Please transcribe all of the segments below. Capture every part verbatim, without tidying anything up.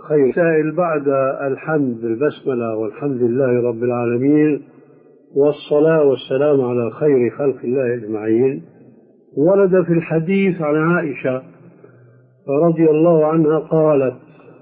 خير. سائل بعد الحمد البسملة والحمد لله رب العالمين والصلاة والسلام على خير خلق الله أجمعين، ورد في الحديث عن عائشة رضي الله عنها قالت: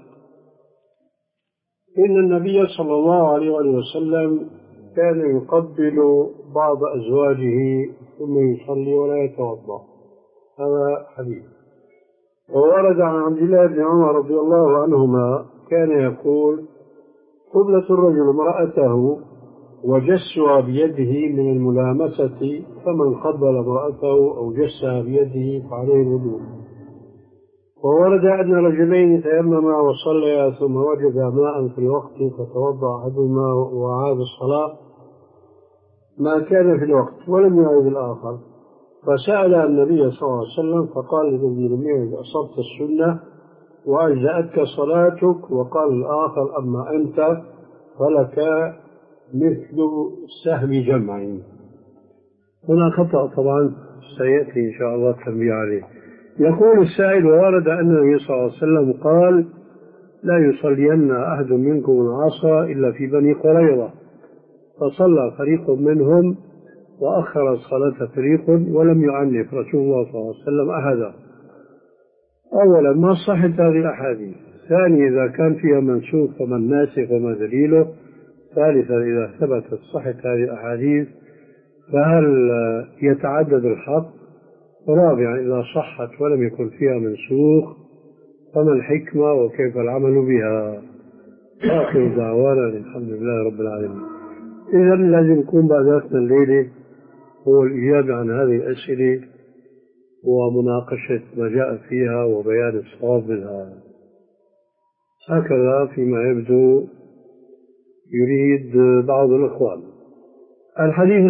إن النبي صلى الله عليه وسلم كان يقبل بعض أزواجه ثم يصلي ولا يتوضأ. هذا حديث. وورد عن عبد الله بن عمر رضي الله عنهما كان يقول: قبلة الرجل امرأته وجسها بيده من الملامسة، فمن قبل امرأته أو جسها بيده فعليه الوضوء. وورد أن رجلين تيمما وصليا ثم وجدا ماء في الوقت فتوضأ أحدهما وعاد الصلاة ما كان في الوقت ولم يعد الآخر، فسأل النبي صلى الله عليه وسلم فقال الذي لم يعد: أصبت السنة وأجزأتك صلاتك. وقال الآخر: أما أنت فلك مثل سهم جمع. هنا خطأ طبعا سيأتي إن شاء الله التنبيه عليه. يقول السائل: وورد أن النبي صلى الله عليه وسلم قال: لا يصلين أحد منكم العصر إلا في بني قريظة، فصلى فريق منهم وأخر الصلاة فريق ولم يعنف رسول الله صلى الله عليه وسلم أحدا. أولا، ما صحت هذه الأحاديث؟ ثانيا، إذا كان فيها منسوخ فما الناسخ وما دليله؟ ثالثا، إذا ثبتت صحت هذه الأحاديث فهل يتعدد الحق؟ رابعا، إذا صحت ولم يكن فيها منسوخ فما الحكمة وكيف العمل بها؟ آخر دعوانا الحمد لله رب العالمين. إذا لازم يكون بعداتنا الليلة هو الإجابة عن هذه الأسئلة ومناقشة ما جاء فيها وبيان الصواب منها. هكذا فيما يبدو يريد بعض الإخوان. الحديث